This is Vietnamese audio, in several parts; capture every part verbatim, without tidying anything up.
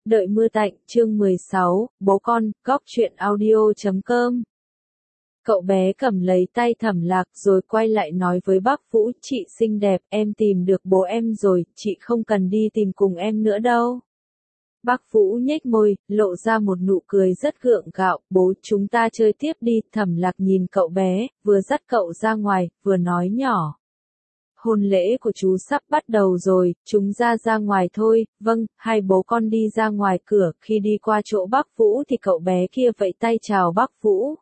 Đợi mưa tạnh, chương mười sáu, bố con, góc truyện audio chấm com. Cậu bé cầm lấy tay Thẩm Lạc rồi quay lại nói với bác Vũ, chị xinh đẹp, em tìm được bố em rồi, chị không cần đi tìm cùng em nữa đâu. Bác Vũ nhếch môi, lộ ra một nụ cười rất gượng gạo, bố chúng ta chơi tiếp đi. Thẩm Lạc nhìn cậu bé, vừa dắt cậu ra ngoài, vừa nói nhỏ. Hôn lễ của chú sắp bắt đầu rồi, chúng ra ra ngoài thôi. Vâng, hai bố con đi ra ngoài cửa, khi đi qua chỗ bác Vũ thì cậu bé kia vẫy tay chào bác Vũ.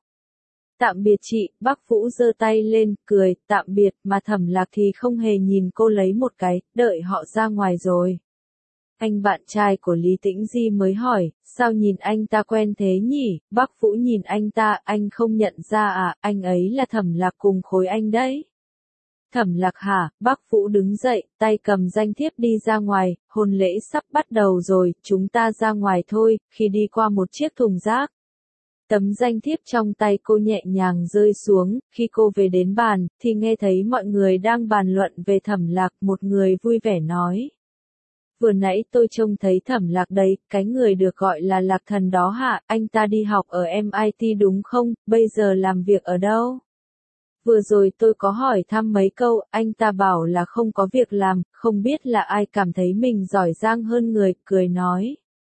Tạm biệt chị, bác Vũ giơ tay lên, cười, tạm biệt, mà Thẩm Lạc thì không hề nhìn cô lấy một cái, đợi họ ra ngoài rồi. Anh bạn trai của Lý Tĩnh Di mới hỏi, sao nhìn anh ta quen thế nhỉ? Bác Vũ nhìn anh ta, anh không nhận ra à, anh ấy là Thẩm Lạc cùng khối anh đấy. Thẩm Lạc hả? Bác Vũ đứng dậy, tay cầm danh thiếp đi ra ngoài, hôn lễ sắp bắt đầu rồi, chúng ta ra ngoài thôi. Khi đi qua một chiếc thùng rác, tấm danh thiếp trong tay cô nhẹ nhàng rơi xuống. Khi cô về đến bàn, thì nghe thấy mọi người đang bàn luận về Thẩm Lạc. Một người vui vẻ nói, vừa nãy tôi trông thấy Thẩm Lạc đấy, cái người được gọi là Lạc Thần đó hả? Anh ta đi học ở em i tê đúng không? Bây giờ làm việc ở đâu? Vừa rồi tôi có hỏi thăm mấy câu, anh ta bảo là không có việc làm, không biết là ai cảm thấy mình giỏi giang hơn người, cười nói.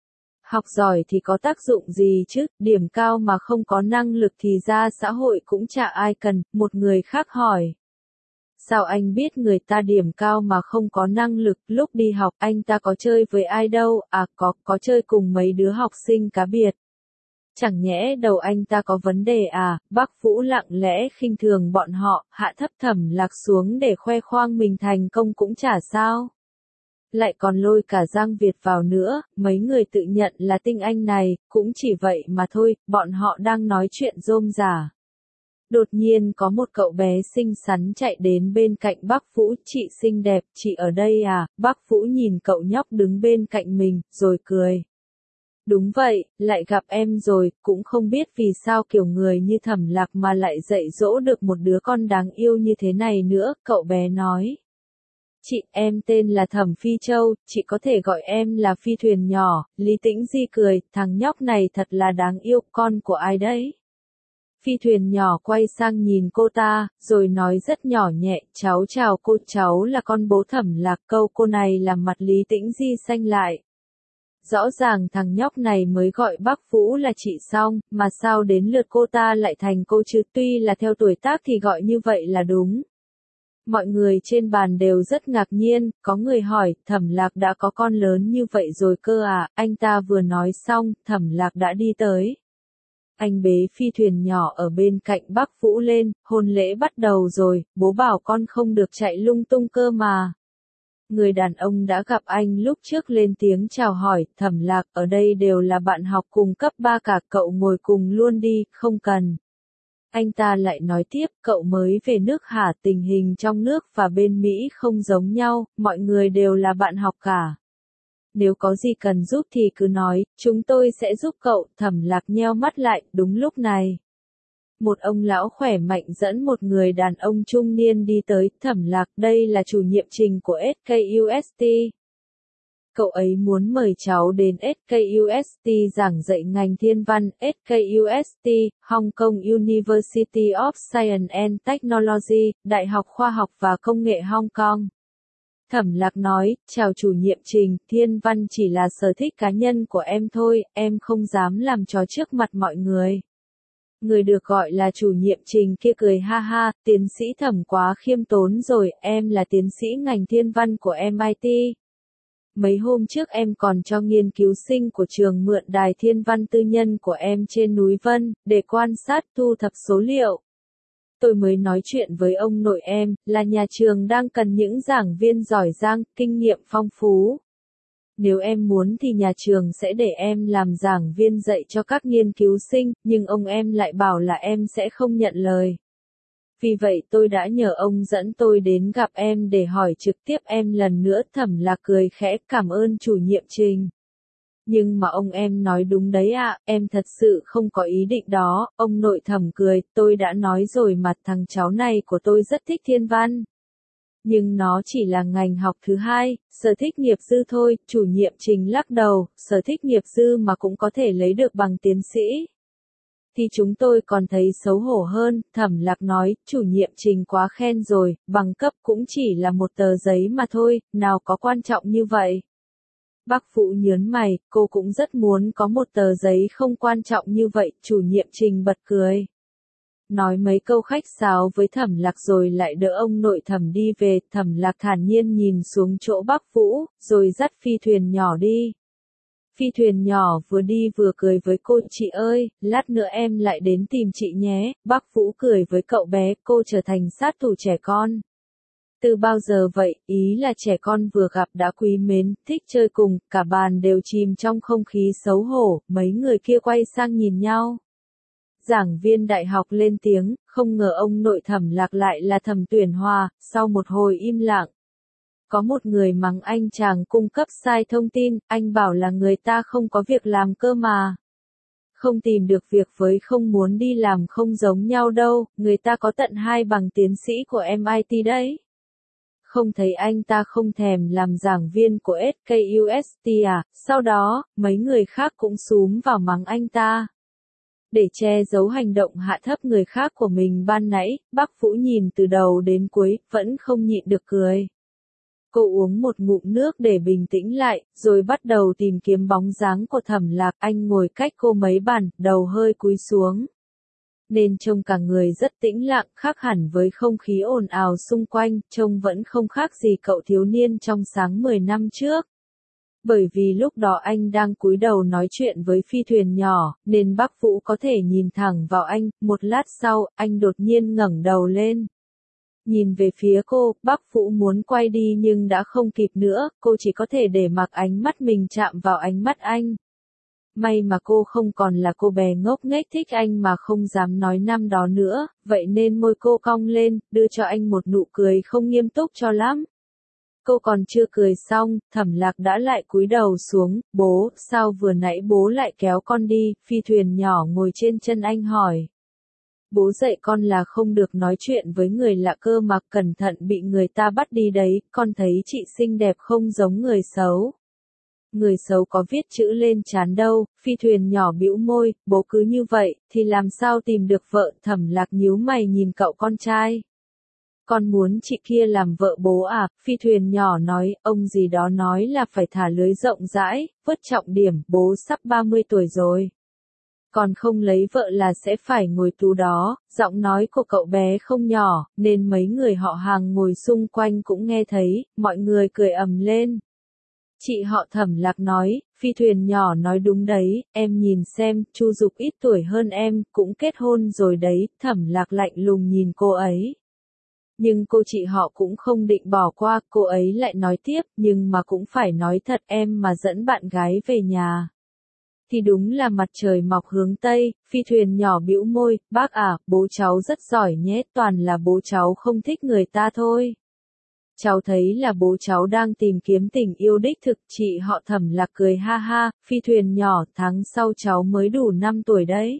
Học giỏi thì có tác dụng gì chứ, điểm cao mà không có năng lực thì ra xã hội cũng chả ai cần. Một người khác hỏi. Sao anh biết người ta điểm cao mà không có năng lực? Lúc đi học anh ta có chơi với ai đâu? À có, có chơi cùng mấy đứa học sinh cá biệt. Chẳng nhẽ đầu anh ta có vấn đề à? Bác Vũ lặng lẽ khinh thường bọn họ, hạ thấp Thẩm Lạc xuống để khoe khoang mình thành công cũng chả sao. Lại còn lôi cả Giang Việt vào nữa, mấy người tự nhận là tinh anh này, cũng chỉ vậy mà thôi, bọn họ đang nói chuyện rôm rả. Đột nhiên có một cậu bé xinh xắn chạy đến bên cạnh bác Vũ, chị xinh đẹp, chị ở đây à? Bác Vũ nhìn cậu nhóc đứng bên cạnh mình, rồi cười. Đúng vậy, lại gặp em rồi, cũng không biết vì sao kiểu người như Thẩm Lạc mà lại dạy dỗ được một đứa con đáng yêu như thế này nữa, cậu bé nói. Chị, em tên là Thẩm Phi Châu, chị có thể gọi em là Phi Thuyền nhỏ. Lý Tĩnh Di cười, thằng nhóc này thật là đáng yêu, con của ai đấy? Phi Thuyền nhỏ quay sang nhìn cô ta, rồi nói rất nhỏ nhẹ, cháu chào cô, cháu là con bố Thẩm Lạc. Câu cô này làm mặt Lý Tĩnh Di xanh lại. Rõ ràng thằng nhóc này mới gọi bác Vũ là chị xong, mà sao đến lượt cô ta lại thành cô chứ? Tuy là theo tuổi tác thì gọi như vậy là đúng. Mọi người trên bàn đều rất ngạc nhiên, có người hỏi, Thẩm Lạc đã có con lớn như vậy rồi cơ à? Anh ta vừa nói xong, Thẩm Lạc đã đi tới. Anh bế Phi Thuyền nhỏ ở bên cạnh bác Vũ lên, hôn lễ bắt đầu rồi, bố bảo con không được chạy lung tung cơ mà. Người đàn ông đã gặp anh lúc trước lên tiếng chào hỏi, Thẩm Lạc, ở đây đều là bạn học cùng cấp ba cả, cậu ngồi cùng luôn đi, không cần. Anh ta lại nói tiếp, cậu mới về nước hả? Tình hình trong nước và bên Mỹ không giống nhau, mọi người đều là bạn học cả. Nếu có gì cần giúp thì cứ nói, chúng tôi sẽ giúp cậu. Thẩm Lạc nheo mắt lại, đúng lúc này. Một ông lão khỏe mạnh dẫn một người đàn ông trung niên đi tới. Thẩm Lạc, đây là chủ nhiệm trình của ét ca u ét tê. Cậu ấy muốn mời cháu đến ét ca u ét tê giảng dạy ngành thiên văn. ét ca u ét tê, Hong Kong University of Science and Technology, Đại học Khoa học và Công nghệ Hong Kong. Thẩm Lạc nói, chào chủ nhiệm trình, thiên văn chỉ là sở thích cá nhân của em thôi, em không dám làm trò trước mặt mọi người. Người được gọi là chủ nhiệm trình kia cười ha ha, tiến sĩ Thẩm quá khiêm tốn rồi, em là tiến sĩ ngành thiên văn của em i tê. Mấy hôm trước em còn cho nghiên cứu sinh của trường mượn đài thiên văn tư nhân của em trên núi Vân, để quan sát thu thập số liệu. Tôi mới nói chuyện với ông nội em, là nhà trường đang cần những giảng viên giỏi giang, kinh nghiệm phong phú. Nếu em muốn thì nhà trường sẽ để em làm giảng viên dạy cho các nghiên cứu sinh, nhưng ông em lại bảo là em sẽ không nhận lời. Vì vậy tôi đã nhờ ông dẫn tôi đến gặp em để hỏi trực tiếp em lần nữa. Thẩm Lạc cười khẽ, cảm ơn chủ nhiệm trình. Nhưng mà ông em nói đúng đấy ạ, em thật sự không có ý định đó. Ông nội Thẩm cười, tôi đã nói rồi mà, thằng cháu này của tôi rất thích thiên văn. Nhưng nó chỉ là ngành học thứ hai, sở thích nghiệp dư thôi, chủ nhiệm Trình lắc đầu, sở thích nghiệp dư mà cũng có thể lấy được bằng tiến sĩ. Thì chúng tôi còn thấy xấu hổ hơn, Thẩm Lạc nói, chủ nhiệm Trình quá khen rồi, bằng cấp cũng chỉ là một tờ giấy mà thôi, nào có quan trọng như vậy. Bác Vũ nhớn mày, cô cũng rất muốn có một tờ giấy không quan trọng như vậy, chủ nhiệm Trình bật cười. Nói mấy câu khách sáo với Thẩm Lạc rồi lại đỡ ông nội Thẩm đi về, Thẩm Lạc thản nhiên nhìn xuống chỗ Bác Vũ, rồi dắt phi thuyền nhỏ đi. Phi thuyền nhỏ vừa đi vừa cười với cô, chị ơi, lát nữa em lại đến tìm chị nhé, Bác Vũ cười với cậu bé, cô trở thành sát thủ trẻ con. Từ bao giờ vậy, ý là trẻ con vừa gặp đã quý mến, thích chơi cùng, cả bàn đều chìm trong không khí xấu hổ, mấy người kia quay sang nhìn nhau. Giảng viên đại học lên tiếng, không ngờ ông nội Thẩm Lạc lại là Thẩm Tuyển Hòa, sau một hồi im lặng. Có một người mắng anh chàng cung cấp sai thông tin, anh bảo là người ta không có việc làm cơ mà. Không tìm được việc với không muốn đi làm không giống nhau đâu, người ta có tận hai bằng tiến sĩ của em i tê đấy. Không thấy anh ta không thèm làm giảng viên của ét ca u ét tê à, sau đó, mấy người khác cũng xúm vào mắng anh ta. Để che giấu hành động hạ thấp người khác của mình ban nãy, Bác Vũ nhìn từ đầu đến cuối, vẫn không nhịn được cười. Cô uống một ngụm nước để bình tĩnh lại, rồi bắt đầu tìm kiếm bóng dáng của Thẩm Lạc. Anh ngồi cách cô mấy bàn, đầu hơi cúi xuống. Nên trông cả người rất tĩnh lặng, khác hẳn với không khí ồn ào xung quanh, trông vẫn không khác gì cậu thiếu niên trong sáng mười năm trước. Bởi vì lúc đó anh đang cúi đầu nói chuyện với phi thuyền nhỏ, nên Bác Vũ có thể nhìn thẳng vào anh, một lát sau, anh đột nhiên ngẩng đầu lên. Nhìn về phía cô, Bác Vũ muốn quay đi nhưng đã không kịp nữa, cô chỉ có thể để mặc ánh mắt mình chạm vào ánh mắt anh. May mà cô không còn là cô bé ngốc nghếch thích anh mà không dám nói năm đó nữa, vậy nên môi cô cong lên, đưa cho anh một nụ cười không nghiêm túc cho lắm. Cô còn chưa cười xong, Thẩm Lạc đã lại cúi đầu xuống, bố, sao vừa nãy bố lại kéo con đi, phi thuyền nhỏ ngồi trên chân anh hỏi. Bố dạy con là không được nói chuyện với người lạ cơ mà cẩn thận bị người ta bắt đi đấy, con thấy chị xinh đẹp không giống người xấu. Người xấu có viết chữ lên trán đâu, phi thuyền nhỏ bĩu môi, bố cứ như vậy, thì làm sao tìm được vợ, Thẩm Lạc nhíu mày nhìn cậu con trai. Con muốn chị kia làm vợ bố à, phi thuyền nhỏ nói, ông gì đó nói là phải thả lưới rộng rãi, vớt trọng điểm, bố sắp ba mươi tuổi rồi. Còn không lấy vợ là sẽ phải ngồi tù đó, giọng nói của cậu bé không nhỏ, nên mấy người họ hàng ngồi xung quanh cũng nghe thấy, mọi người cười ầm lên. Chị họ Thẩm Lạc nói, phi thuyền nhỏ nói đúng đấy, em nhìn xem, Chu Dục ít tuổi hơn em, cũng kết hôn rồi đấy, Thẩm Lạc lạnh lùng nhìn cô ấy. Nhưng cô chị họ cũng không định bỏ qua, cô ấy lại nói tiếp, nhưng mà cũng phải nói thật em mà dẫn bạn gái về nhà. Thì đúng là mặt trời mọc hướng Tây, phi thuyền nhỏ bĩu môi, bác à, bố cháu rất giỏi nhé, toàn là bố cháu không thích người ta thôi. Cháu thấy là bố cháu đang tìm kiếm tình yêu đích thực, chị họ Thẩm Lạc cười ha ha, phi thuyền nhỏ, tháng sau cháu mới đủ năm tuổi đấy.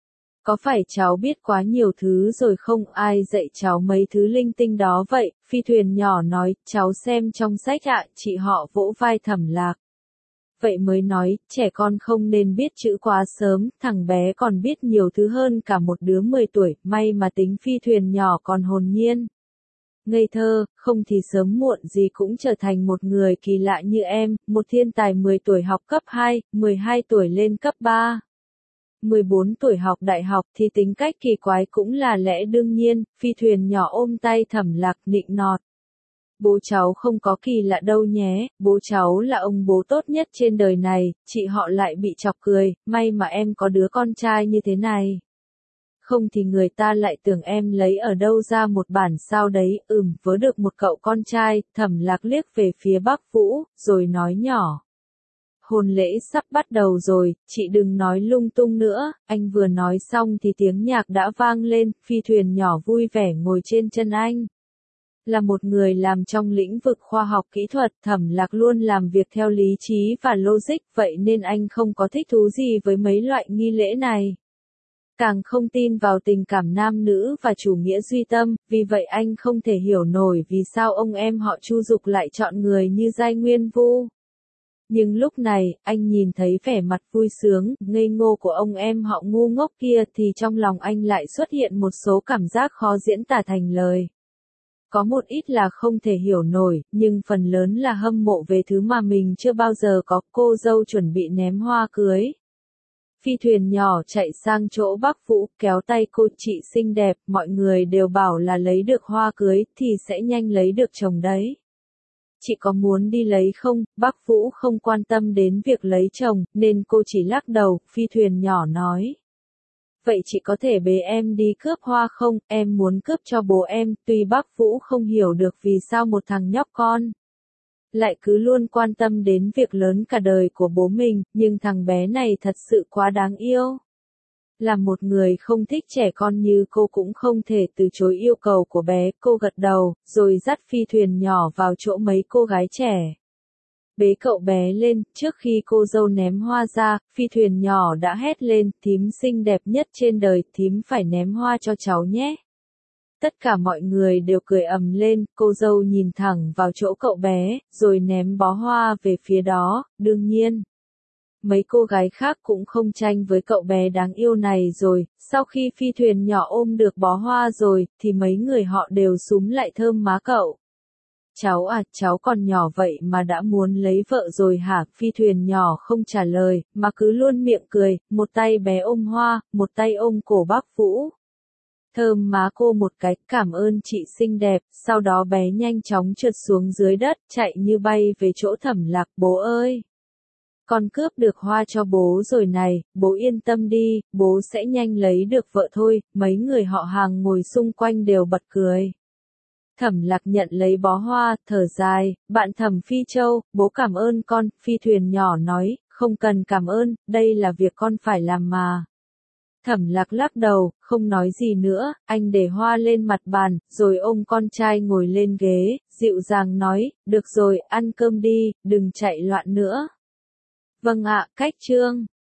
Có phải cháu biết quá nhiều thứ rồi không, ai dạy cháu mấy thứ linh tinh đó vậy, phi thuyền nhỏ nói, cháu xem trong sách ạ, chị họ vỗ vai Thẩm Lạc. Vậy mới nói, trẻ con không nên biết chữ quá sớm, thằng bé còn biết nhiều thứ hơn cả một đứa mười tuổi, may mà tính phi thuyền nhỏ còn hồn nhiên. Ngây thơ, không thì sớm muộn gì cũng trở thành một người kỳ lạ như em, một thiên tài mười tuổi học cấp hai, mười hai tuổi lên cấp ba. mười bốn tuổi học đại học thì tính cách kỳ quái cũng là lẽ đương nhiên, phi thuyền nhỏ ôm tay Thẩm Lạc nịnh nọt. Bố cháu không có kỳ lạ đâu nhé, bố cháu là ông bố tốt nhất trên đời này, chị họ lại bị chọc cười, may mà em có đứa con trai như thế này. Không thì người ta lại tưởng em lấy ở đâu ra một bản sao đấy, ừm, vớ được một cậu con trai, Thẩm Lạc liếc về phía Bác Vũ, rồi nói nhỏ. Hôn lễ sắp bắt đầu rồi, chị đừng nói lung tung nữa, anh vừa nói xong thì tiếng nhạc đã vang lên, phi thuyền nhỏ vui vẻ ngồi trên chân anh. Là một người làm trong lĩnh vực khoa học kỹ thuật, Thẩm Lạc luôn làm việc theo lý trí và logic, vậy nên anh không có thích thú gì với mấy loại nghi lễ này. càng không tin vào tình cảm nam nữ và chủ nghĩa duy tâm, vì vậy anh không thể hiểu nổi vì sao ông em họ Chu Dục lại chọn người như Giai Nguyên Vu. Nhưng lúc này, anh nhìn thấy vẻ mặt vui sướng, ngây ngô của ông em họ ngu ngốc kia thì trong lòng anh lại xuất hiện một số cảm giác khó diễn tả thành lời. Có một ít là không thể hiểu nổi, nhưng phần lớn là hâm mộ về thứ mà mình chưa bao giờ có. Cô dâu chuẩn bị ném hoa cưới. Phi thuyền nhỏ chạy sang chỗ bác Vũ, kéo tay cô: chị xinh đẹp, mọi người đều bảo là lấy được hoa cưới thì sẽ nhanh lấy được chồng đấy. Chị có muốn đi lấy không? Bác Vũ không quan tâm đến việc lấy chồng, nên cô chỉ lắc đầu. Phi thuyền nhỏ nói: vậy chị có thể bế em đi cướp hoa không? Em muốn cướp cho bố em. Tuy bác Vũ không hiểu được vì sao một thằng nhóc con lại cứ luôn quan tâm đến việc lớn cả đời của bố mình, nhưng thằng bé này thật sự quá đáng yêu. Là một người không thích trẻ con như cô cũng không thể từ chối yêu cầu của bé. Cô gật đầu, rồi dắt phi thuyền nhỏ vào chỗ mấy cô gái trẻ. Bế cậu bé lên, trước khi cô dâu ném hoa ra, phi thuyền nhỏ đã hét lên: thím xinh đẹp nhất trên đời, thím phải ném hoa cho cháu nhé. Tất cả mọi người đều cười ầm lên, cô dâu nhìn thẳng vào chỗ cậu bé, rồi ném bó hoa về phía đó. Đương nhiên, mấy cô gái khác cũng không tranh với cậu bé đáng yêu này rồi. Sau khi phi thuyền nhỏ ôm được bó hoa rồi, thì mấy người họ đều súm lại thơm má cậu. Cháu à, cháu còn nhỏ vậy mà đã muốn lấy vợ rồi hả? Phi thuyền nhỏ không trả lời, mà cứ luôn miệng cười, một tay bé ôm hoa, một tay ôm cổ bác Vũ. Thơm má cô một cái: cảm ơn chị xinh đẹp. Sau đó bé nhanh chóng trượt xuống dưới đất, chạy như bay về chỗ Thẩm Lạc. Bố ơi! Con cướp được hoa cho bố rồi này, bố yên tâm đi, bố sẽ nhanh lấy được vợ thôi. Mấy người họ hàng ngồi xung quanh đều bật cười. Thẩm Lạc nhận lấy bó hoa, thở dài: bạn Thẩm Phi Châu, bố cảm ơn con. Phi thuyền nhỏ nói: không cần cảm ơn, đây là việc con phải làm mà. Thẩm Lạc lắc đầu, không nói gì nữa. Anh để hoa lên mặt bàn, rồi ôm con trai ngồi lên ghế, dịu dàng nói: được rồi, ăn cơm đi, đừng chạy loạn nữa. Vâng ạ, cách chương.